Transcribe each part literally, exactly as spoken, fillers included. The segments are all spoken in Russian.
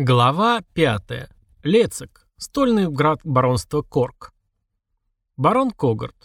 Глава пятая. Лецик. Стольный град баронства Корк. Барон Когарт.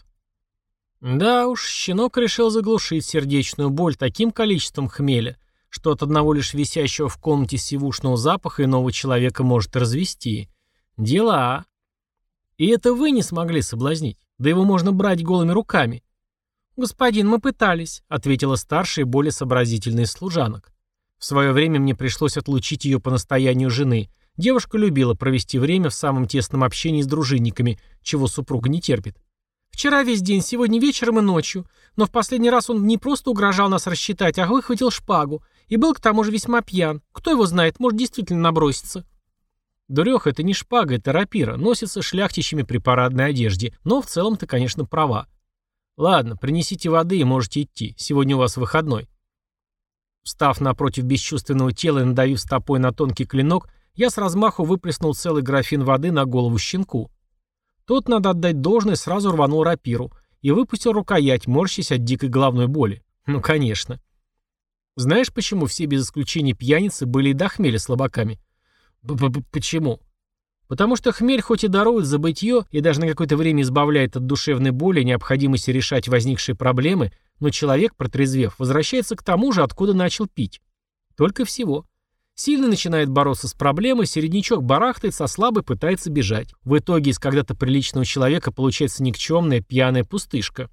Да уж, щенок решил заглушить сердечную боль таким количеством хмеля, что от одного лишь висящего в комнате сивушного запаха иного человека может развести. Дела. И это вы не смогли соблазнить. Да его можно брать голыми руками. «Господин, мы пытались», — ответила старшая и более сообразительная из служанок. В свое время мне пришлось отлучить ее по настоянию жены. Девушка любила провести время в самом тесном общении с дружинниками, чего супруга не терпит. «Вчера весь день, сегодня вечером и ночью. Но в последний раз он не просто угрожал нас рассчитать, а выхватил шпагу. И был к тому же весьма пьян. Кто его знает, может действительно наброситься». «Дуреха, это не шпага, это рапира. Носится шляхтичами при парадной одежде. Но в целом ты, конечно, права. Ладно, принесите воды и можете идти. Сегодня у вас выходной». Встав напротив бесчувственного тела и надавив стопой на тонкий клинок, я с размаху выплеснул целый графин воды на голову щенку. Тот, надо отдать должное, сразу рванул рапиру и выпустил рукоять, морщась от дикой головной боли. Ну, конечно. Знаешь, почему все без исключения пьяницы были и до хмеля слабаками? Почему? Потому что хмель хоть и дарует забытье и даже на какое-то время избавляет от душевной боли и необходимости решать возникшие проблемы, но человек, протрезвев, возвращается к тому же, откуда начал пить. Только всего. Сильный начинает бороться с проблемой, середнячок барахтается, а слабый пытается бежать. В итоге из когда-то приличного человека получается никчемная пьяная пустышка.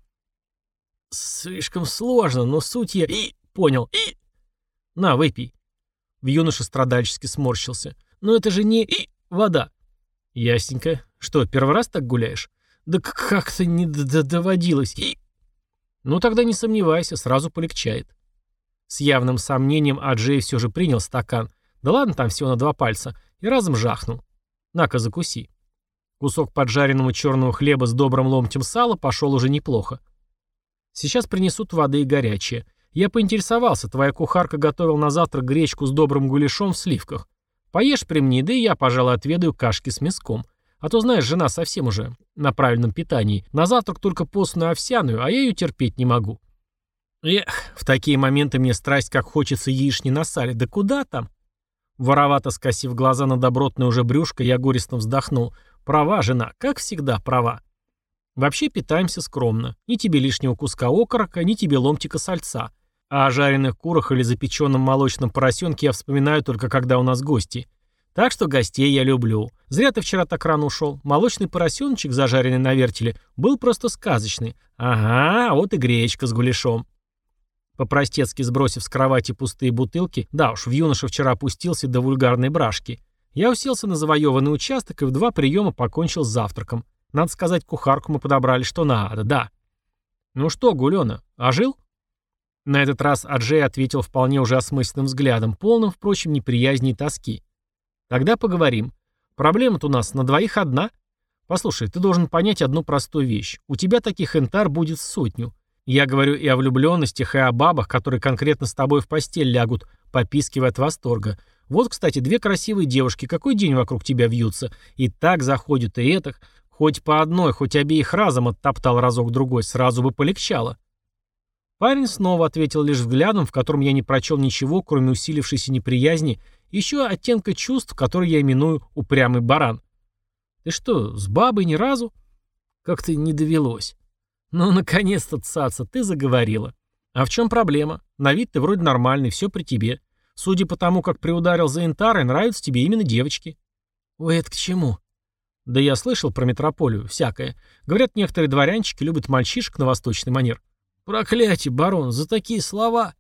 Слишком сложно, но суть я и понял. И на, выпей. В юноше страдальчески сморщился. Но это же не и вода. Ясненько. Что, первый раз так гуляешь? Да как-то не доводилось. И ну тогда не сомневайся, сразу полегчает. С явным сомнением Аджей все же принял стакан. Да ладно, там всего на два пальца. И разом жахнул. На-ка, закуси. Кусок поджаренного черного хлеба с добрым ломтем сала пошел уже неплохо. Сейчас принесут воды и горячее. Я поинтересовался, твоя кухарка готовила на завтрак гречку с добрым гуляшом в сливках. Поешь при мне, да и я, пожалуй, отведаю кашки с мяском. А то, знаешь, жена совсем уже на правильном питании. На завтрак только постную овсяную, а я ее терпеть не могу. Эх, в такие моменты мне страсть как хочется яични на сале. Да куда там? Воровато скосив глаза на добротное уже брюшко, я горестно вздохнул. Права, жена, как всегда права. Вообще питаемся скромно. Ни тебе лишнего куска окорока, ни тебе ломтика сальца. А о жареных курах или запеченном молочном поросенке я вспоминаю только когда у нас гости. Так что гостей я люблю. Зря ты вчера так рано ушел. Молочный поросеночек, зажаренный на вертеле, был просто сказочный. Ага, вот и гречка с гуляшом. По-простецки сбросив с кровати пустые бутылки, да уж, в юноше вчера опустился до вульгарной брашки, я уселся на завоеванный участок и в два приема покончил с завтраком. Надо сказать, кухарку мы подобрали что надо, да. Ну что, Гулёна, ожил? На этот раз Аджей ответил вполне уже осмысленным взглядом, полным, впрочем, неприязни и тоски. Тогда поговорим. Проблема-то у нас на двоих одна. Послушай, ты должен понять одну простую вещь. У тебя таких энтар будет сотню. Я говорю и о влюбленностях, и о бабах, которые конкретно с тобой в постель лягут, попискивая от восторга. Вот, кстати, две красивые девушки, какой день вокруг тебя вьются. И так заходят, и этак. Хоть по одной, хоть обеих разом оттоптал разок-другой, сразу бы полегчало. Парень снова ответил лишь взглядом, в котором я не прочел ничего, кроме усилившейся неприязни, еще оттенка чувств, которые я именую упрямый баран. Ты что, с бабой ни разу? Как-то не довелось. Ну, наконец-то, цаца, ты заговорила. А в чем проблема? На вид ты вроде нормальный, все при тебе. Судя по тому, как приударил за Интарой, нравятся тебе именно девочки. Ой, это к чему? Да я слышал про метрополию, всякое. Говорят, некоторые дворянчики любят мальчишек на восточный манер. Проклятие, барон, за такие слова.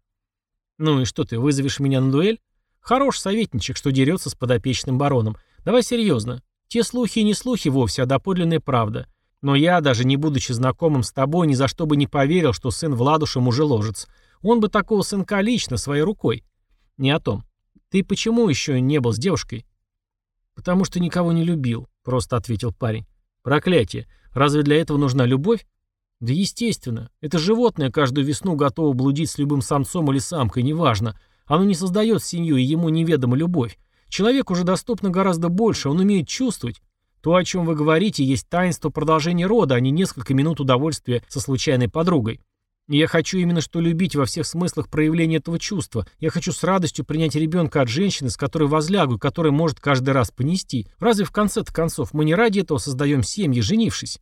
Ну и что ты, вызовешь меня на дуэль? Хорош советничек, что дерется с подопечным бароном. Давай серьезно. Те слухи и не слухи вовсе, а доподлинная правда. Но я, даже не будучи знакомым с тобой, ни за что бы не поверил, что сын Владуша мужеложец. Он бы такого сынка лично, своей рукой. Не о том. Ты почему еще не был с девушкой? Потому что никого не любил, просто ответил парень. Проклятие. Разве для этого нужна любовь? Да естественно. Это животное каждую весну готово блудить с любым самцом или самкой, неважно. Оно не создает семью, и ему неведома любовь. Человеку уже доступно гораздо больше, он умеет чувствовать. То, о чем вы говорите, есть таинство продолжения рода, а не несколько минут удовольствия со случайной подругой. И я хочу именно что любить во всех смыслах проявления этого чувства. Я хочу с радостью принять ребенка от женщины, с которой возлягу, и которая может каждый раз понести. Разве в конце-то концов мы не ради этого создаем семьи, женившись?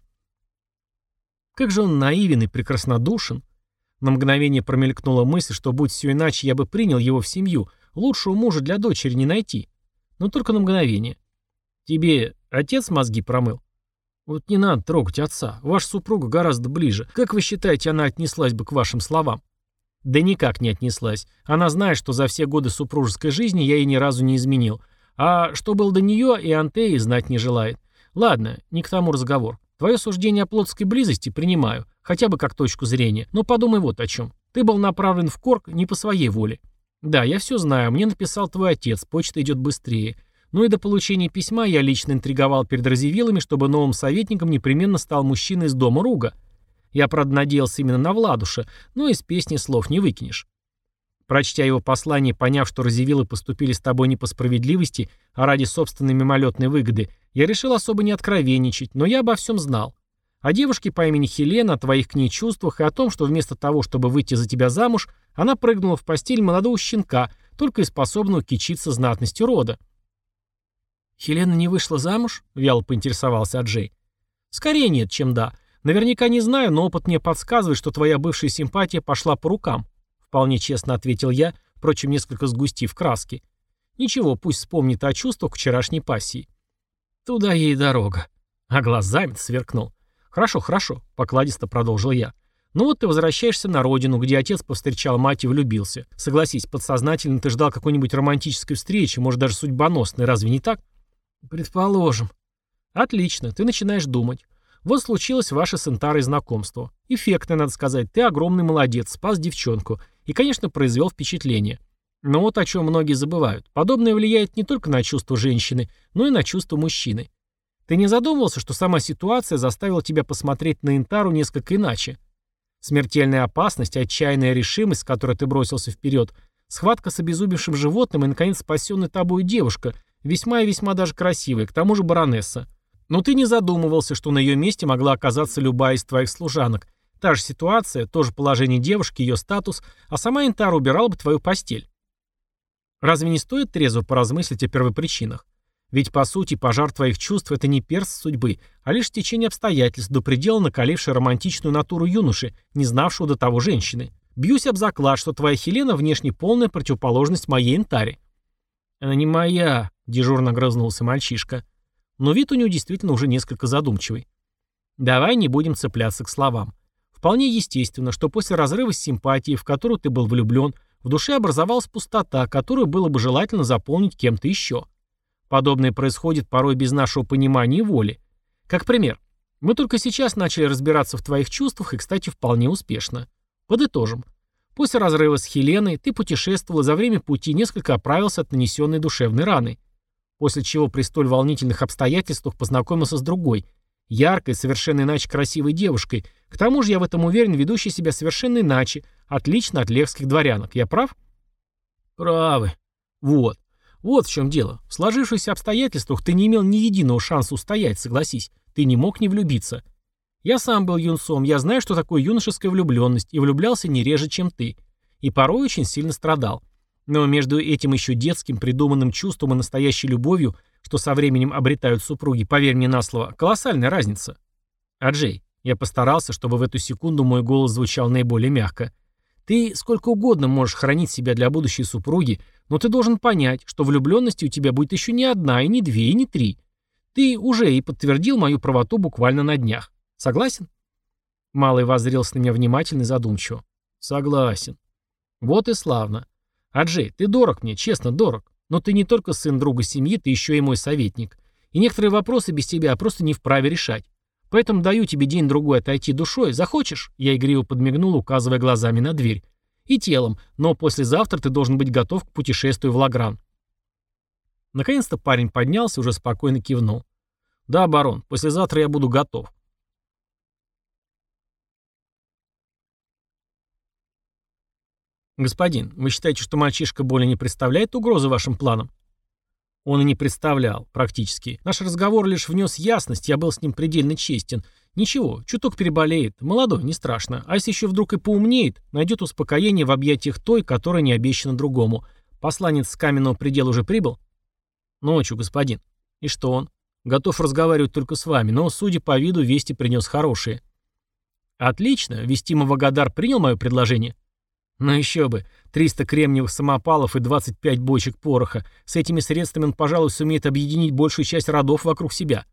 Как же он наивен и прекраснодушен. На мгновение промелькнула мысль, что будь все иначе, я бы принял его в семью. Лучшего мужа для дочери не найти. Но только на мгновение. Тебе отец мозги промыл? Вот не надо трогать отца. Ваша супруга гораздо ближе. Как вы считаете, она отнеслась бы к вашим словам? Да никак не отнеслась. Она знает, что за все годы супружеской жизни я ей ни разу не изменил. А что было до нее, и Антеи знать не желает. Ладно, не к тому разговор. Твое суждение о плотской близости принимаю, хотя бы как точку зрения. Но подумай вот о чем. Ты был направлен в Корк не по своей воле. Да, я все знаю, мне написал твой отец, почта идет быстрее. Ну и до получения письма я лично интриговал перед Разевилами, чтобы новым советником непременно стал мужчина из дома Руга. Я, правда, надеялся именно на Владуша, но из песни слов не выкинешь. Прочтя его послание, поняв, что Разевилы поступили с тобой не по справедливости, а ради собственной мимолетной выгоды, я решил особо не откровенничать, но я обо всем знал. О девушке по имени Хелена, о твоих к ней чувствах и о том, что вместо того, чтобы выйти за тебя замуж, она прыгнула в постель молодого щенка, только и способного кичиться знатностью рода. «Хелена не вышла замуж?» — вяло поинтересовался Аджей. «Скорее нет, чем да. Наверняка не знаю, но опыт мне подсказывает, что твоя бывшая симпатия пошла по рукам», — вполне честно ответил я, впрочем, несколько сгустив краски. «Ничего, пусть вспомнит о чувствах вчерашней пассии». «Туда ей дорога». А глазами сверкнул. «Хорошо, хорошо», — покладисто продолжил я. «Ну вот ты возвращаешься на родину, где отец повстречал мать и влюбился. Согласись, подсознательно ты ждал какой-нибудь романтической встречи, может даже судьбоносной, разве не так?» «Предположим». «Отлично, ты начинаешь думать. Вот случилось ваше с Интарой знакомство. Эффектное, надо сказать, ты огромный молодец, спас девчонку. И, конечно, произвел впечатление. Но вот о чем многие забывают. Подобное влияет не только на чувства женщины, но и на чувства мужчины. Ты не задумывался, что сама ситуация заставила тебя посмотреть на Интару несколько иначе? Смертельная опасность, отчаянная решимость, с которой ты бросился вперед, схватка с обезумевшим животным и, наконец, спасенная тобой девушка, весьма и весьма даже красивая, к тому же баронесса. Но ты не задумывался, что на ее месте могла оказаться любая из твоих служанок. Та же ситуация, то же положение девушки, ее статус, а сама Интара убирала бы твою постель. Разве не стоит трезво поразмыслить о первопричинах? Ведь, по сути, пожар твоих чувств — это не перст судьбы, а лишь течение обстоятельств, до предела накалившее романтичную натуру юноши, не знавшего до того женщины. Бьюсь об заклад, что твоя Хелена внешне полная противоположность моей Интаре. «Она не моя», — дежурно грызнулся мальчишка. Но вид у него действительно уже несколько задумчивый. «Давай не будем цепляться к словам. Вполне естественно, что после разрыва с симпатией, в которую ты был влюблен, в душе образовалась пустота, которую было бы желательно заполнить кем-то еще. Подобное происходит порой без нашего понимания и воли. Как пример, мы только сейчас начали разбираться в твоих чувствах и, кстати, вполне успешно. Подытожим. После разрыва с Хеленой ты путешествовал и за время пути несколько оправился от нанесенной душевной раны. После чего при столь волнительных обстоятельствах познакомился с другой, яркой, совершенно иначе красивой девушкой. К тому же, я в этом уверен, ведущей себя совершенно иначе, отлично от левских дворянок. Я прав? Правы. Вот. Вот в чем дело. В сложившихся обстоятельствах ты не имел ни единого шанса устоять, согласись. Ты не мог не влюбиться. Я сам был юнцом, я знаю, что такое юношеская влюбленность, и влюблялся не реже, чем ты. И порой очень сильно страдал. Но между этим еще детским придуманным чувством и настоящей любовью, что со временем обретают супруги, поверь мне на слово, колоссальная разница. Аджей, я постарался, чтобы в эту секунду мой голос звучал наиболее мягко. Ты сколько угодно можешь хранить себя для будущей супруги, но ты должен понять, что влюбленности у тебя будет еще не одна, и не две, и не три. Ты уже и подтвердил мою правоту буквально на днях. Согласен? Малый воззрелся на меня внимательно и задумчиво. Согласен. Вот и славно. Аджей, ты дорог мне, честно дорог. Но ты не только сын друга семьи, ты еще и мой советник. И некоторые вопросы без тебя просто не вправе решать. Поэтому даю тебе день-другой отойти душой. Захочешь? Я игриво подмигнул, указывая глазами на дверь. И телом, но послезавтра ты должен быть готов к путешествию в Лагран. Наконец-то парень поднялся и уже спокойно кивнул. Да, барон, послезавтра я буду готов. «Господин, вы считаете, что мальчишка более не представляет угрозы вашим планам?» Он и не представлял, практически. Наш разговор лишь внес ясность, я был с ним предельно честен. Ничего, чуток переболеет, молодой, не страшно. А если еще вдруг и поумнеет, найдет успокоение в объятиях той, которая не обещана другому. Посланец с каменного предела уже прибыл? Ночью, господин. И что он? Готов разговаривать только с вами, но, судя по виду, вести принес хорошие. Отлично, Вестимо Вагадар принял мое предложение? Ну еще бы, триста кремниевых самопалов и двадцать пять бочек пороха. С этими средствами он, пожалуй, сумеет объединить большую часть родов вокруг себя.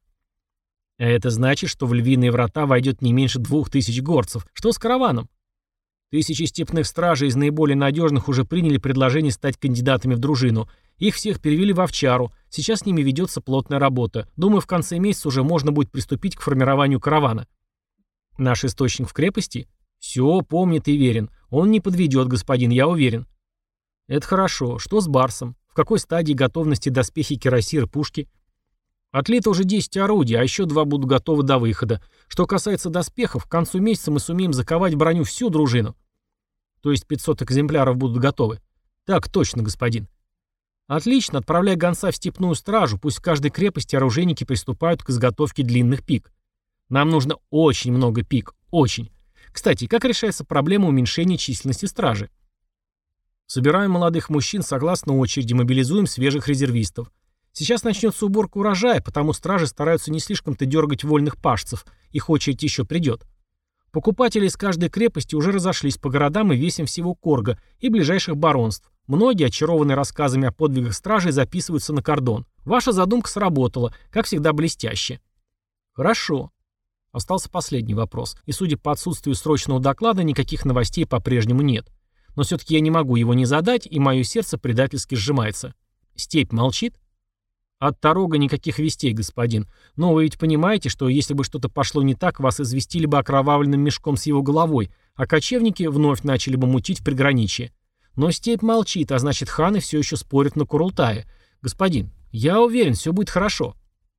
А это значит, что в львиные врата войдет не меньше двух тысяч горцев. Что с караваном? Тысячи степных стражей из наиболее надежных уже приняли предложение стать кандидатами в дружину. Их всех перевели в Овчару. Сейчас с ними ведется плотная работа. Думаю, в конце месяца уже можно будет приступить к формированию каравана. Наш источник в крепости? Все, помнит и верен. Он не подведет, господин, я уверен. Это хорошо. Что с Барсом? В какой стадии готовности доспехи кирасир и пушки? Отлито уже десять орудий, а еще два будут готовы до выхода. Что касается доспехов, к концу месяца мы сумеем заковать в броню всю дружину. То есть пятьсот экземпляров будут готовы? Так точно, господин. Отлично, отправляй гонца в степную стражу, пусть в каждой крепости оружейники приступают к изготовке длинных пик. Нам нужно очень много пик, очень. Кстати, как решается проблема уменьшения численности стражи? Собираем молодых мужчин согласно очереди, мобилизуем свежих резервистов. Сейчас начнется уборка урожая, потому стражи стараются не слишком-то дергать вольных пашцев, их очередь еще придет. Покупатели из каждой крепости уже разошлись по городам и весям всего Корга и ближайших баронств. Многие, очарованные рассказами о подвигах стражей, записываются на кордон. Ваша задумка сработала, как всегда блестяще. Хорошо. Остался последний вопрос, и судя по отсутствию срочного доклада, никаких новостей по-прежнему нет. Но все-таки я не могу его не задать, и мое сердце предательски сжимается. Степь молчит? От Тарога никаких вестей, господин. Но вы ведь понимаете, что если бы что-то пошло не так, вас известили бы окровавленным мешком с его головой, а кочевники вновь начали бы мутить в приграничье. Но степь молчит, а значит, ханы все еще спорят на Курултае. Господин, я уверен, все будет хорошо.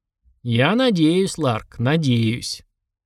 Я надеюсь, Ларк, надеюсь.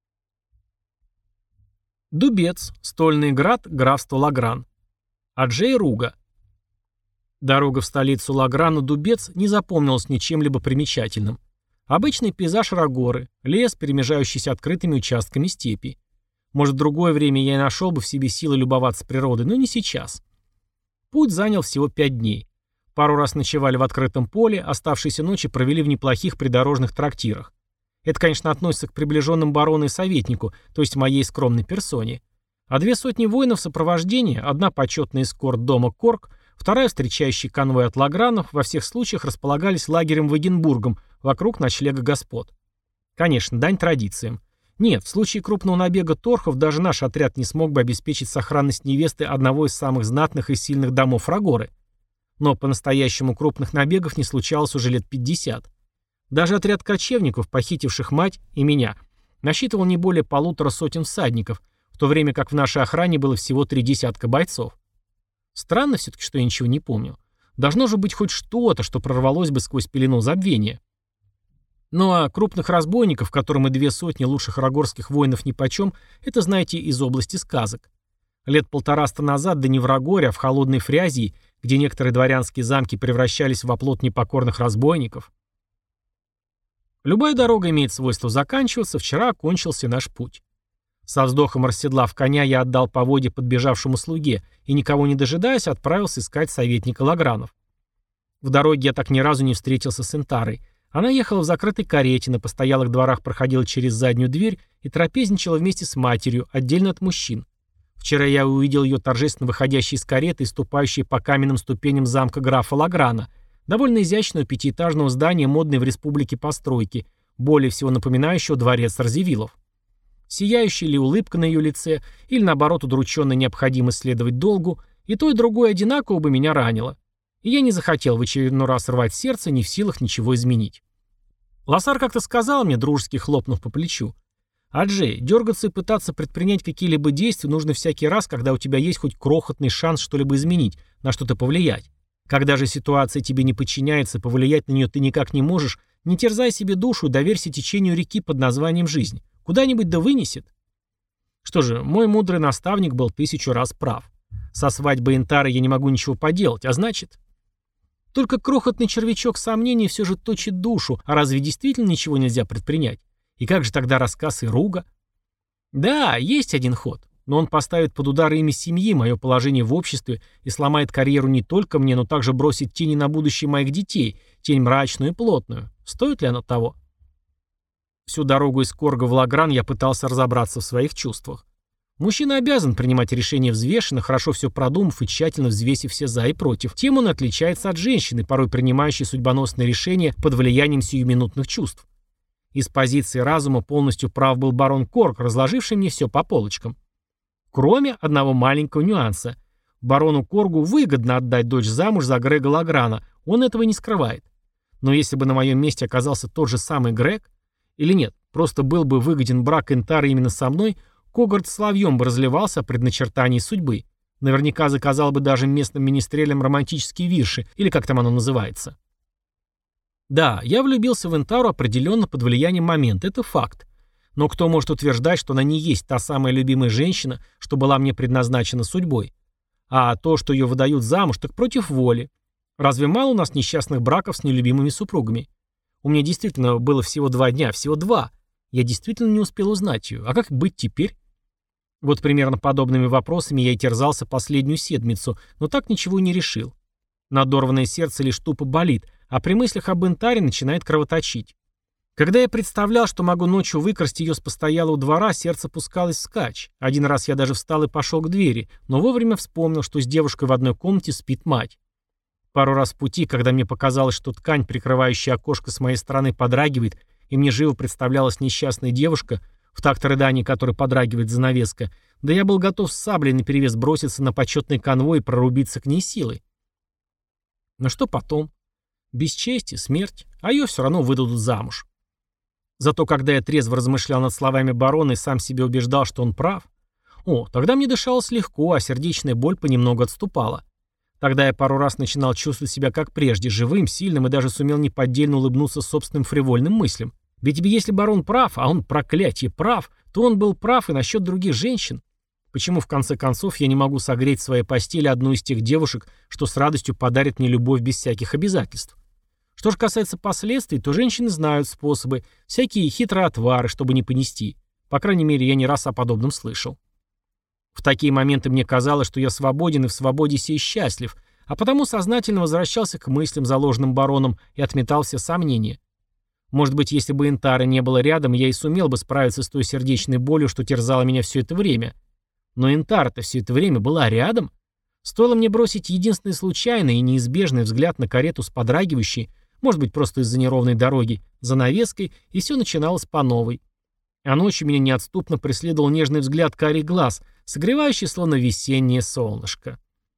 Дубец, Стольный Град, графство Лагран. Аджей Руга. Дорога в столицу Лаграну Дубец не запомнилась ничем-либо примечательным. Обычный пейзаж Рагоры, лес, перемежающийся открытыми участками степи. Может, в другое время я и нашел бы в себе силы любоваться природой, но не сейчас. Путь занял всего пять дней. Пару раз ночевали в открытом поле, оставшиеся ночи провели в неплохих придорожных трактирах. Это, конечно, относится к приближенным барону и советнику, то есть моей скромной персоне. А две сотни воинов сопровождения, одна почетная эскорт дома Корк, вторая встречающий конвой от Лагранов, во всех случаях располагались лагерем Вагенбургом вокруг ночлега господ. Конечно, дань традициям. Нет, в случае крупного набега торхов даже наш отряд не смог бы обеспечить сохранность невесты одного из самых знатных и сильных домов Рагоры. Но по-настоящему крупных набегов не случалось уже лет пятьдесят. Даже отряд кочевников, похитивших мать и меня, насчитывал не более полутора сотен всадников, в то время как в нашей охране было всего три десятка бойцов. Странно все-таки, что я ничего не помню. Должно же быть хоть что-то, что прорвалось бы сквозь пелену забвения. Ну а крупных разбойников, которым и две сотни лучших рагорских воинов нипочем, это знаете из области сказок. Лет полтораста назад, да не в Рагоре, а в холодной Фрязии, где некоторые дворянские замки превращались в оплот непокорных разбойников. Любая дорога имеет свойство заканчиваться, вчера окончился наш путь. Со вздохом расседлав коня, я отдал поводья подбежавшему слуге и, никого не дожидаясь, отправился искать советника Лагранов. В дороге я так ни разу не встретился с Энтарой. Она ехала в закрытой карете, на постоялых дворах проходила через заднюю дверь и трапезничала вместе с матерью, отдельно от мужчин. Вчера я увидел ее торжественно выходящей из кареты и ступающей по каменным ступеням замка графа Лаграна, довольно изящного пятиэтажного здания модной в республике постройки, более всего напоминающего дворец Радзивиллов. Сияющая ли улыбка на ее лице, или наоборот удрученно необходимо следовать долгу, и то и другое одинаково бы меня ранило. И я не захотел в очередной раз рвать сердце, не в силах ничего изменить. Лосар как-то сказал мне, дружески хлопнув по плечу: «Аджей, дергаться и пытаться предпринять какие-либо действия нужно всякий раз, когда у тебя есть хоть крохотный шанс что-либо изменить, на что-то повлиять. Когда же ситуация тебе не подчиняется, повлиять на нее ты никак не можешь, не терзай себе душу и доверься течению реки под названием жизнь. Куда-нибудь да вынесет». Что же, мой мудрый наставник был тысячу раз прав. Со свадьбой Энтары я не могу ничего поделать, а значит... Только крохотный червячок сомнений все же точит душу, а разве действительно ничего нельзя предпринять? И как же тогда рассказ Ируга? Да, есть один ход, но он поставит под удар имя семьи, мое положение в обществе и сломает карьеру не только мне, но также бросит тени на будущее моих детей, тень мрачную и плотную. Стоит ли оно того? Всю дорогу из Корга в Лагран я пытался разобраться в своих чувствах. Мужчина обязан принимать решения взвешенно, хорошо все продумав и тщательно взвесив все за и против. Тем он отличается от женщины, порой принимающей судьбоносные решения под влиянием сиюминутных чувств. Из позиции разума полностью прав был барон Корк, разложивший мне все по полочкам. Кроме одного маленького нюанса. Барону Коргу выгодно отдать дочь замуж за Грега Лаграна, он этого не скрывает. Но если бы на моем месте оказался тот же самый Грег, или нет, просто был бы выгоден брак Энтары именно со мной, Когарт соловьем бы разливался о предначертании судьбы. Наверняка заказал бы даже местным министрелям романтические вирши, или как там оно называется. Да, я влюбился в Энтару определенно под влиянием момента, это факт. Но кто может утверждать, что она не есть та самая любимая женщина, что была мне предназначена судьбой? А то, что ее выдают замуж, так против воли. Разве мало у нас несчастных браков с нелюбимыми супругами? У меня действительно было всего два дня, всего два. Я действительно не успел узнать ее. А как быть теперь? Вот примерно подобными вопросами я и терзался последнюю седмицу, но так ничего и не решил. Надорванное сердце лишь тупо болит, а при мыслях об Энтаре начинает кровоточить. Когда я представлял, что могу ночью выкрасть ее с постоялого двора, сердце пускалось вскачь. Один раз я даже встал и пошел к двери, но вовремя вспомнил, что с девушкой в одной комнате спит мать. Пару раз в пути, когда мне показалось, что ткань, прикрывающая окошко с моей стороны, подрагивает, и мне живо представлялась несчастная девушка, в такт рыданий которой подрагивает занавеска, да я был готов с саблей наперевес броситься на почетный конвой и прорубиться к ней силой. Но что потом? Бесчестье, смерть, а ее все равно выдадут замуж. Зато когда я трезво размышлял над словами барона и сам себе убеждал, что он прав, о, тогда мне дышалось легко, а сердечная боль понемногу отступала. Тогда я пару раз начинал чувствовать себя как прежде, живым, сильным и даже сумел неподдельно улыбнуться собственным фривольным мыслям. Ведь если барон прав, а он, проклятие, прав, то он был прав и насчет других женщин. Почему, в конце концов, я не могу согреть в своей постели одну из тех девушек, что с радостью подарит мне любовь без всяких обязательств? Что же касается последствий, то женщины знают способы, всякие хитрые отвары, чтобы не понести. По крайней мере, я не раз о подобном слышал. В такие моменты мне казалось, что я свободен и в свободе сей счастлив, а потому сознательно возвращался к мыслям, заложенным бароном, и отметал все сомнения. Может быть, если бы Энтары не было рядом, я и сумел бы справиться с той сердечной болью, что терзала меня все это время. Но Энтара-то все это время была рядом. Стоило мне бросить единственный случайный и неизбежный взгляд на карету с подрагивающей, может быть, просто из-за неровной дороги, занавеской, и все начиналось по новой. А ночью меня неотступно преследовал нежный взгляд карий глаз, согревающий словно весеннее солнышко.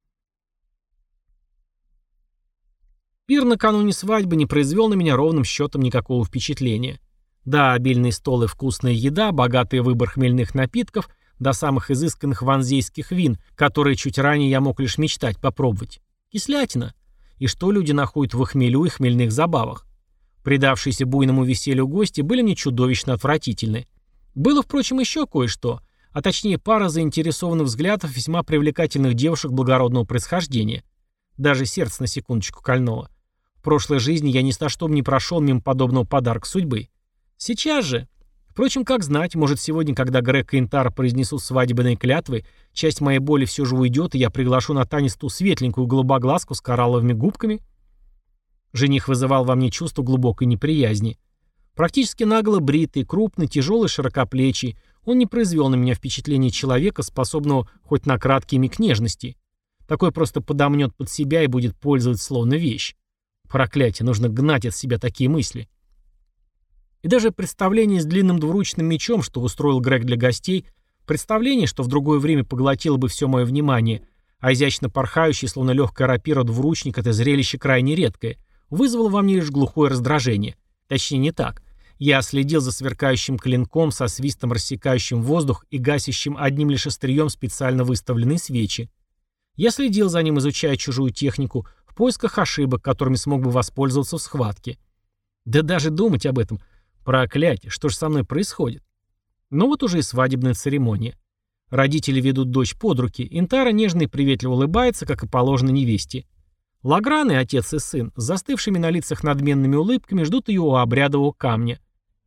Пир накануне свадьбы не произвел на меня ровным счетом никакого впечатления. Да, обильный стол и вкусная еда, богатый выбор хмельных напитков, до самых изысканных ванзейских вин, которые чуть ранее я мог лишь мечтать попробовать. Кислятина. И что люди находят в хмелю и хмельных забавах? Предавшиеся буйному веселью гости были мне чудовищно отвратительны. Было, впрочем, еще кое-что, а точнее пара заинтересованных взглядов весьма привлекательных девушек благородного происхождения. Даже сердце на секундочку кольнуло. В прошлой жизни я ни за что бы не прошел мимо подобного подарка судьбы. Сейчас же... Впрочем, как знать, может сегодня, когда Грег и Энтара произнесут свадебные клятвы, часть моей боли все же уйдет, и я приглашу на танец ту светленькую голубоглазку с коралловыми губками? Жених вызывал во мне чувство глубокой неприязни. Практически нагло бритый, крупный, тяжелый, широкоплечий, он не произвел на меня впечатление человека, способного хоть на краткий миг нежности. Такой просто подомнет под себя и будет пользоваться словно вещь. Проклятие, нужно гнать от себя такие мысли. И даже представление с длинным двуручным мечом, что устроил Грег для гостей, представление, что в другое время поглотило бы все мое внимание, а изящно порхающий, словно легкая рапира двуручник, это зрелище крайне редкое, вызвало во мне лишь глухое раздражение. Точнее, не так. Я следил за сверкающим клинком со свистом, рассекающим воздух и гасящим одним лишь острием специально выставленные свечи. Я следил за ним, изучая чужую технику, в поисках ошибок, которыми смог бы воспользоваться в схватке. Да даже думать об этом... Проклятие, что же со мной происходит? Ну вот уже и свадебная церемония. Родители ведут дочь под руки, Энтара нежно и приветливо улыбается, как и положено невесте. Лаграны, отец и сын, с застывшими на лицах надменными улыбками ждут ее у обрядового камня.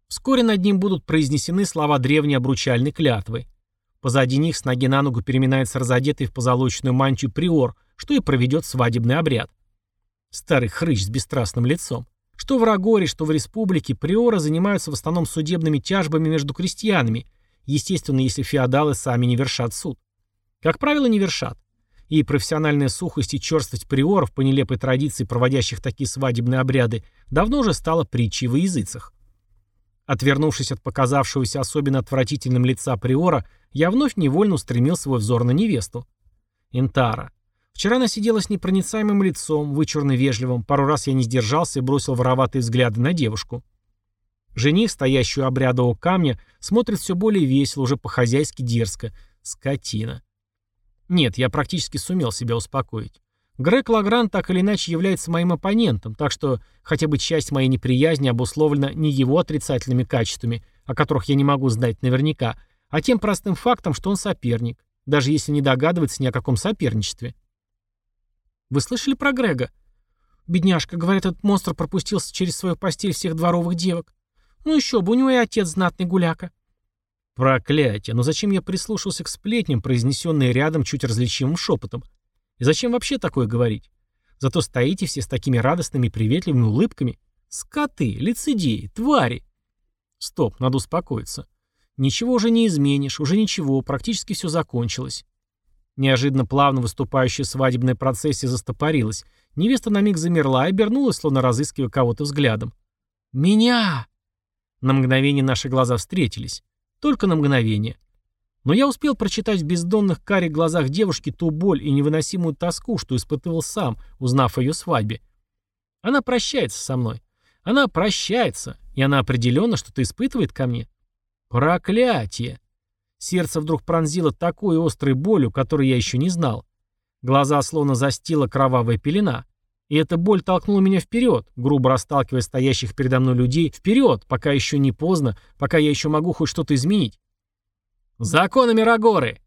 Вскоре над ним будут произнесены слова древней обручальной клятвы. Позади них с ноги на ногу переминается разодетый в позолоченную мантию приор, что и проведет свадебный обряд. Старый хрыч с бесстрастным лицом. Что в Рагоре, что в республике, приоры занимаются в основном судебными тяжбами между крестьянами, естественно, если феодалы сами не вершат суд. Как правило, не вершат. И профессиональная сухость и черствость приоров, по нелепой традиции проводящих такие свадебные обряды, давно уже стала притчей во языцах. Отвернувшись от показавшегося особенно отвратительным лица приора, я вновь невольно устремил свой взор на невесту. Интара. Вчера она сидела с непроницаемым лицом, вычурно вежливым, пару раз я не сдержался и бросил вороватые взгляды на девушку. Жених, стоящий у обрядового камня, смотрит все более весело, уже по-хозяйски дерзко. Скотина. Нет, я практически сумел себя успокоить. Грег Лагран так или иначе является моим оппонентом, так что хотя бы часть моей неприязни обусловлена не его отрицательными качествами, о которых я не могу знать наверняка, а тем простым фактом, что он соперник, даже если не догадывается ни о каком соперничестве. Вы слышали про Грега? Бедняжка, говорят, этот монстр пропустился через свою постель всех дворовых девок. Ну еще бы, у него и отец знатный гуляка. Проклятие, но зачем я прислушался к сплетням, произнесенные рядом чуть различимым шепотом? И зачем вообще такое говорить? Зато стоите все с такими радостными и приветливыми улыбками. Скоты, лицедеи, твари. Стоп, надо успокоиться. Ничего уже не изменишь, уже ничего, практически все закончилось. Неожиданно плавно выступающая свадебная процессия застопорилась. Невеста на миг замерла и обернулась, словно разыскивая кого-то взглядом. «Меня!» На мгновение наши глаза встретились. Только на мгновение. Но я успел прочитать в бездонных карих глазах девушки ту боль и невыносимую тоску, что испытывал сам, узнав о ее свадьбе. Она прощается со мной. Она прощается, и она определенно что-то испытывает ко мне. Проклятие! Сердце вдруг пронзило такой острой болью, которой я еще не знал. Глаза словно застила кровавая пелена. И эта боль толкнула меня вперед, грубо расталкивая стоящих передо мной людей вперед, пока еще не поздно, пока я еще могу хоть что-то изменить. Законами Рагоры!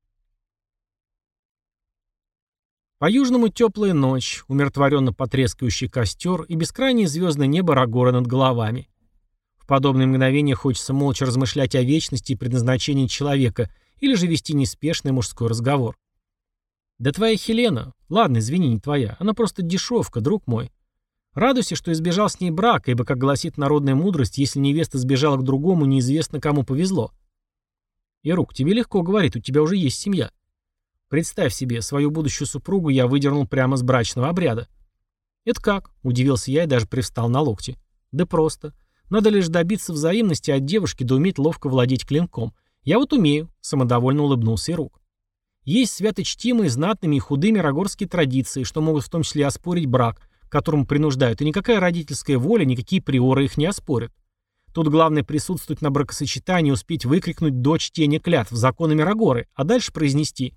По-южному теплая ночь, умиротворенно потрескающий костер и бескрайнее звездное небо Рагоры над головами. В подобные мгновения хочется молча размышлять о вечности и предназначении человека или же вести неспешный мужской разговор. Да твоя Хелена, ладно, извини, не твоя, она просто дешевка, друг мой. Радуйся, что избежал с ней брака, ибо, как гласит народная мудрость, если невеста сбежала к другому, неизвестно, кому повезло. Ирук, тебе легко говорить, у тебя уже есть семья. Представь себе, свою будущую супругу я выдернул прямо с брачного обряда. Это как? Удивился я и даже привстал на локти. Да просто. Надо лишь добиться взаимности от девушки, да уметь ловко владеть клинком. Я вот умею, самодовольно улыбнулся Ирук. Есть святочтимые, знатными и худыми рагорские традиции, что могут в том числе оспорить брак, к которому принуждают, и никакая родительская воля, никакие приоры их не оспорят. Тут главное присутствовать на бракосочетании и успеть выкрикнуть до чтения клятв законами Рагоры, а дальше произнести: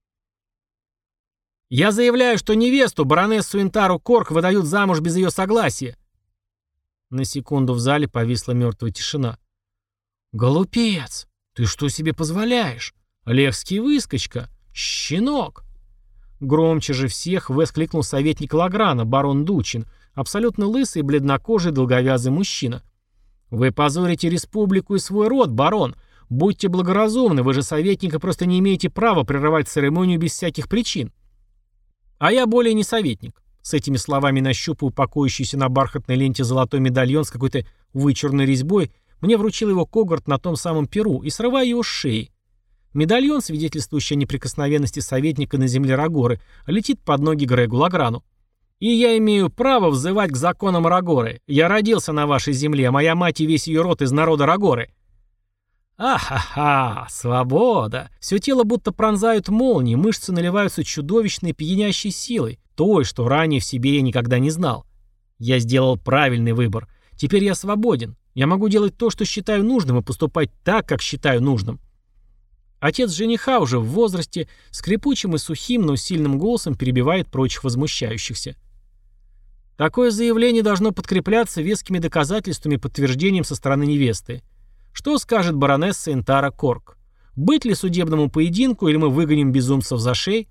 «Я заявляю, что невесту, баронессу Интару Корк, выдают замуж без ее согласия». На секунду в зале повисла мертвая тишина. «Голупец! Ты что себе позволяешь? Лехский выскочка! Щенок!» Громче же всех воскликнул советник Лаграна, барон Дучин, абсолютно лысый, бледнокожий, долговязый мужчина. «Вы позорите республику и свой род, барон! Будьте благоразумны, вы же советник и просто не имеете права прерывать церемонию без всяких причин». «А я более не советник». С этими словами нащупываю покоящийся на бархатной ленте золотой медальон с какой-то вычурной резьбой, мне вручил его Когорт на том самом перу и срываю его с шеи. Медальон, свидетельствующий о неприкосновенности советника на земле Рагоры, летит под ноги Грегу Лаграну. «И я имею право взывать к законам Рагоры. Я родился на вашей земле, а моя мать и весь ее род из народа Рагоры». Ахаха, свобода. Все тело будто пронзают молнии, мышцы наливаются чудовищной пьянящей силой, той, что ранее в себе я никогда не знал. Я сделал правильный выбор. Теперь я свободен. Я могу делать то, что считаю нужным, и поступать так, как считаю нужным. Отец жениха уже в возрасте, скрипучим и сухим, но сильным голосом перебивает прочих возмущающихся. Такое заявление должно подкрепляться вескими доказательствами и подтверждением со стороны невесты. Что скажет баронесса Интара Корк? Быть ли судебному поединку, или мы выгоним безумцев за шеи?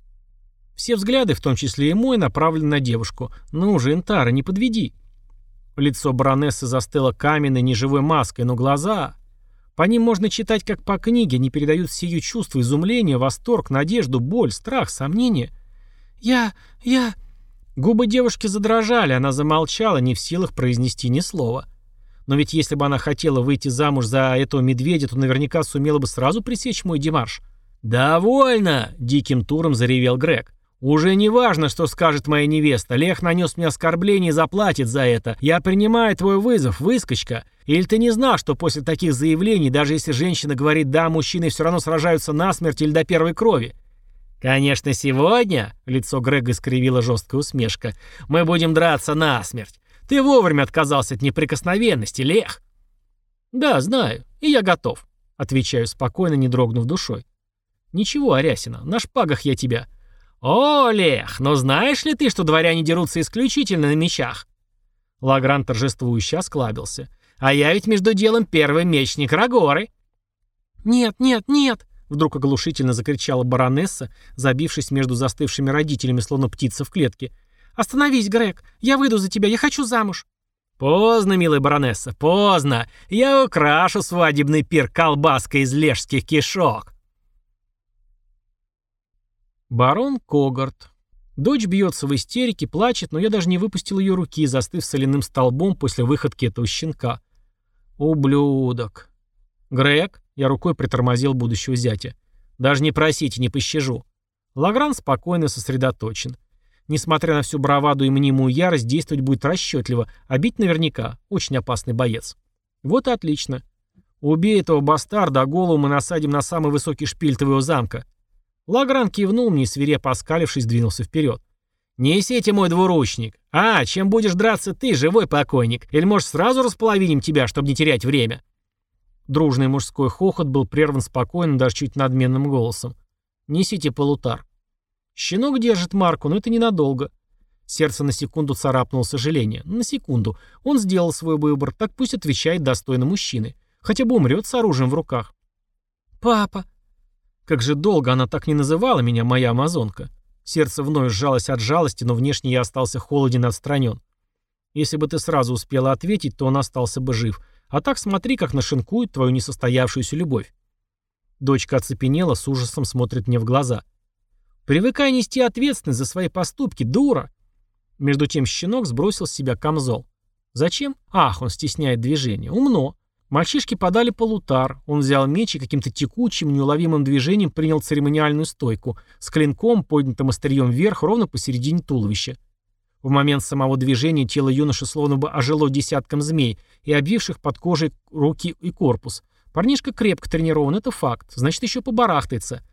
Все взгляды, в том числе и мой, направлены на девушку. Ну же, Интара, не подведи. Лицо баронессы застыло каменной неживой маской, но глаза... По ним можно читать, как по книге, они передают все ее чувства: изумление, восторг, надежду, боль, страх, сомнение. «Я... я...» Губы девушки задрожали, она замолчала, не в силах произнести ни слова. Но ведь если бы она хотела выйти замуж за этого медведя, то наверняка сумела бы сразу пресечь мой демарш. «Довольно!» — диким туром заревел Грег. «Уже не важно, что скажет моя невеста. Лех нанес мне оскорбление и заплатит за это. Я принимаю твой вызов, выскочка. Или ты не знал, что после таких заявлений, даже если женщина говорит «да», мужчины все равно сражаются насмерть или до первой крови?» «Конечно, сегодня», — лицо Грега искривила жесткая усмешка, — «мы будем драться насмерть. Ты вовремя отказался от неприкосновенности, Лех». «Да, знаю, и я готов», — отвечаю спокойно, не дрогнув душой. «Ничего, Арясина, на шпагах я тебя». «О, Лех, но знаешь ли ты, что дворяне дерутся исключительно на мечах?» Лагран торжествующе осклабился. «А я ведь между делом первый мечник Рагоры». «Нет, нет, нет!» — вдруг оглушительно закричала баронесса, забившись между застывшими родителями, словно птица в клетке. «Остановись, Грег! Я выйду за тебя, я хочу замуж!» «Поздно, милая баронесса, поздно! Я украшу свадебный пир колбаской из лежских кишок!» Барон Когарт. Дочь бьется в истерике, плачет, но я даже не выпустил ее руки, застыв соляным столбом после выходки этого щенка. Ублюдок. Грег, я рукой притормозил будущего зятя. Даже не просите, не пощажу. Лагран спокойно сосредоточен. Несмотря на всю браваду и мнимую ярость, действовать будет расчетливо, а бить наверняка. Очень опасный боец. Вот и отлично. Убей этого бастарда, а голову мы насадим на самый высокий шпиль твоего замка. Лагран кивнул мне и, свирепо оскалившись, двинулся вперед. «Несите мой двуручник. А, чем будешь драться ты, живой покойник? Или, может, сразу располовиним тебя, чтобы не терять время?» Дружный мужской хохот был прерван спокойным, даже чуть надменным голосом. «Несите полутар». Щенок держит марку, но это ненадолго. Сердце на секунду царапнуло сожаление. На секунду. Он сделал свой выбор, так пусть отвечает достойно мужчины. Хотя бы умрет с оружием в руках. «Папа!» Как же долго она так не называла меня, моя амазонка. Сердце вновь сжалось от жалости, но внешне я остался холоден и отстранен. Если бы ты сразу успела ответить, то он остался бы жив. А так смотри, как нашинкует твою несостоявшуюся любовь. Дочка оцепенела, с ужасом смотрит мне в глаза. Привыкай нести ответственность за свои поступки, дура. Между тем щенок сбросил с себя камзол. Зачем? Ах, он стесняет движение. Умно. Мальчишки подали полутар. Он взял меч и каким-то текучим, неуловимым движением принял церемониальную стойку с клинком, поднятым острием вверх, ровно посередине туловища. В момент самого движения тело юноши словно бы ожило десятком змей и обвивших под кожей руки и корпус. Парнишка крепко тренирован, это факт. Значит, еще побарахтается.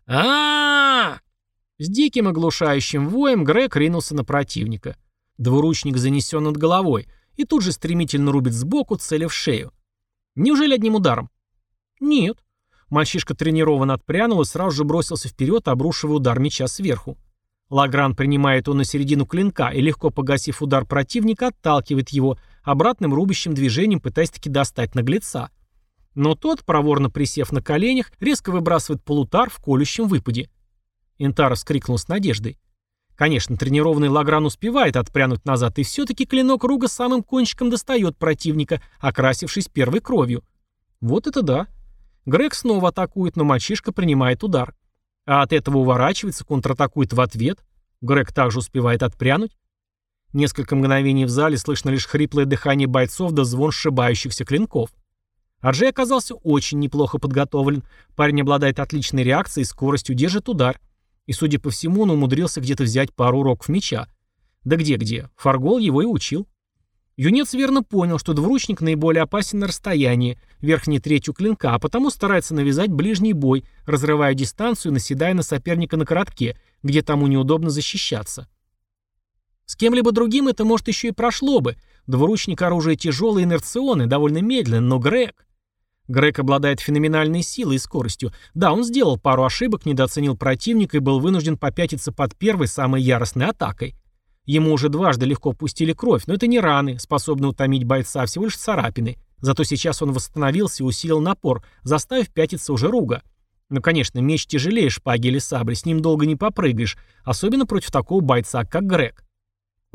а С диким оглушающим воем Грег ринулся на противника. Двуручник занесен над головой и тут же стремительно рубит сбоку, целя в шею. Неужели одним ударом? Нет. Мальчишка тренированно отпрянул и сразу же бросился вперед, обрушивая удар меча сверху. Лагран принимает его на середину клинка и, легко погасив удар противника, отталкивает его, обратным рубящим движением пытаясь таки достать наглеца. Но тот, проворно присев на коленях, резко выбрасывает полутар в колющем выпаде. Интара вскрикнул с надеждой. Конечно, тренированный Лагран успевает отпрянуть назад, и все-таки клинок Руга самым кончиком достает противника, окрасившись первой кровью. Вот это да. Грег снова атакует, но мальчишка принимает удар. А от этого уворачивается, контратакует в ответ. Грег также успевает отпрянуть. Несколько мгновений в зале слышно лишь хриплое дыхание бойцов да звон сшибающихся клинков. Арджей оказался очень неплохо подготовлен. Парень обладает отличной реакцией и скоростью, держит удар. И, судя по всему, он умудрился где-то взять пару уроков меча. Да где-где, Фаргол его и учил. Юнец верно понял, что двуручник наиболее опасен на расстоянии, верхней третью клинка, а потому старается навязать ближний бой, разрывая дистанцию и наседая на соперника на коротке, где тому неудобно защищаться. С кем-либо другим это, может, еще и прошло бы. Двуручник оружие тяжелое и инерционное, довольно медленно, но Грег... Грег обладает феноменальной силой и скоростью. Да, он сделал пару ошибок, недооценил противника и был вынужден попятиться под первой, самой яростной атакой. Ему уже дважды легко пустили кровь, но это не раны, способные утомить бойца, а всего лишь царапины. Зато сейчас он восстановился и усилил напор, заставив пятиться уже Руга. Ну, конечно, меч тяжелее шпаги или сабли, с ним долго не попрыгаешь, особенно против такого бойца, как Грег.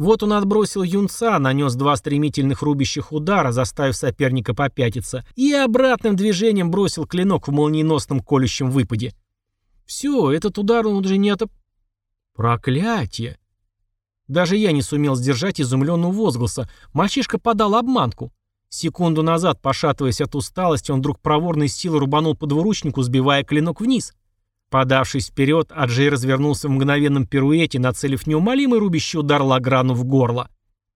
Вот он отбросил юнца, нанес два стремительных рубящих удара, заставив соперника попятиться, и обратным движением бросил клинок в молниеносном колющем выпаде. Все, этот удар он уже не от... Проклятие! Даже я не сумел сдержать изумленного возгласа. Мальчишка подал обманку. Секунду назад, пошатываясь от усталости, он вдруг проворной силой рубанул по двуручнику, сбивая клинок вниз. Подавшись вперед, Аджей развернулся в мгновенном пируэте, нацелив неумолимый рубящий удар Лаграну в горло.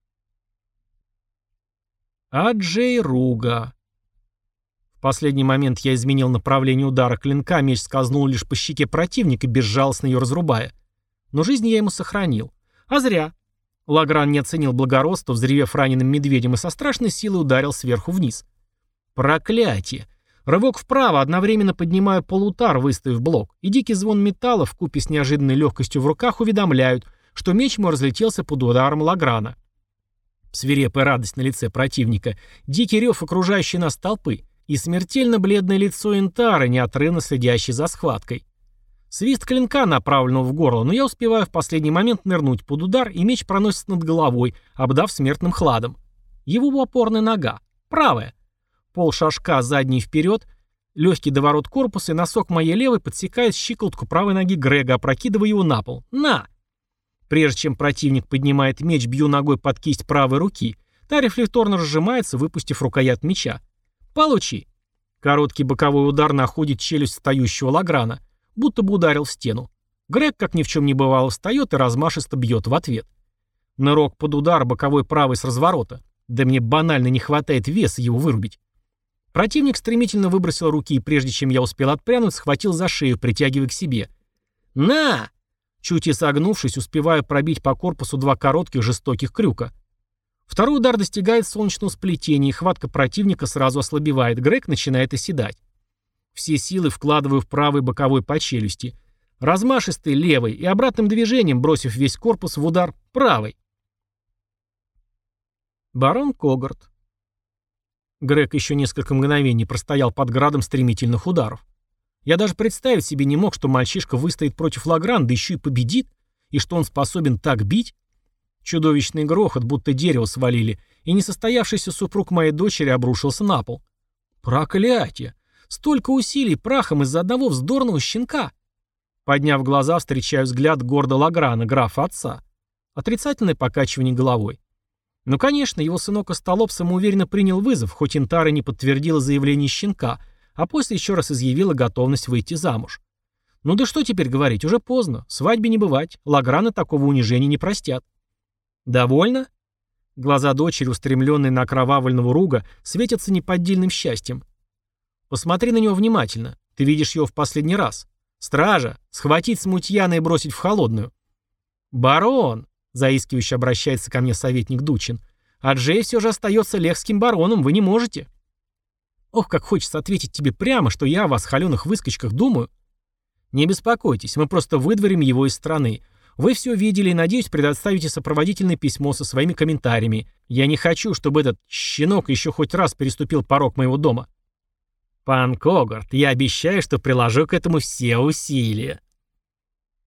Аджей Руга. В последний момент я изменил направление удара клинка, меч скользнул лишь по щеке противника, безжалостно ее разрубая. Но жизнь я ему сохранил. А зря. Лагран не оценил благородства, взревев раненым медведем, и со страшной силой ударил сверху вниз. Проклятие! Рывок вправо, одновременно поднимаю полуутар, выставив блок, и дикий звон металла вкупе с неожиданной легкостью в руках уведомляют, что меч мой разлетелся под ударом Лаграна. Свирепая радость на лице противника, дикий рев окружающей нас толпы и смертельно бледное лицо Интары, неотрывно следящей за схваткой. Свист клинка, направленного в горло, но я успеваю в последний момент нырнуть под удар, и меч проносится над головой, обдав смертным хладом. Его опорная нога, правая. Пол шажка задний вперед, легкий доворот корпуса, и носок моей левой подсекает щиколотку правой ноги Грега, опрокидывая его на пол. На! Прежде чем противник поднимает меч, бью ногой под кисть правой руки. Та рефлекторно разжимается, выпустив рукоять меча. Получи! Короткий боковой удар находит челюсть встающего Лаграна, будто бы ударил в стену. Грег, как ни в чем не бывало, встает и размашисто бьет в ответ. Нырок под удар, боковой правый с разворота. Да мне банально не хватает веса его вырубить. Противник стремительно выбросил руки, и прежде чем я успел отпрянуть, схватил за шею, притягивая к себе. «На!» Чуть и согнувшись, успеваю пробить по корпусу два коротких жестоких крюка. Второй удар достигает солнечного сплетения, и хватка противника сразу ослабевает. Грег начинает оседать. Все силы вкладываю в правый боковой по челюсти. Размашистый левый и обратным движением, бросив весь корпус в удар правый. Барон Когарт. Грег еще несколько мгновений простоял под градом стремительных ударов. Я даже представить себе не мог, что мальчишка выстоит против Лаграна, да еще и победит, и что он способен так бить. Чудовищный грохот, будто дерево свалили, и несостоявшийся супруг моей дочери обрушился на пол. Проклятие! Столько усилий прахом из-за одного вздорного щенка! Подняв глаза, встречаю взгляд гордо Лаграна, графа отца. Отрицательное покачивание головой. Ну, конечно, его сынок Остолоп самоуверенно принял вызов, хоть Интара не подтвердила заявление щенка, а после еще раз изъявила готовность выйти замуж. Ну да что теперь говорить, уже поздно, свадьбе не бывать, Лаграны такого унижения не простят. Довольно? Глаза дочери, устремленные на окровавленного Руга, светятся неподдельным счастьем. Посмотри на него внимательно, ты видишь его в последний раз. Стража, схватить смутьяна и бросить в холодную. Барон! Заискивающе обращается ко мне советник Дучин. Аджей все же остается лехским бароном, вы не можете. Ох, как хочется ответить тебе прямо, что я о вас, холеных выскочках, думаю. Не беспокойтесь, мы просто выдворим его из страны. Вы все видели и, надеюсь, предоставите сопроводительное письмо со своими комментариями. Я не хочу, чтобы этот щенок еще хоть раз переступил порог моего дома. Пан Когарт, я обещаю, что приложу к этому все усилия.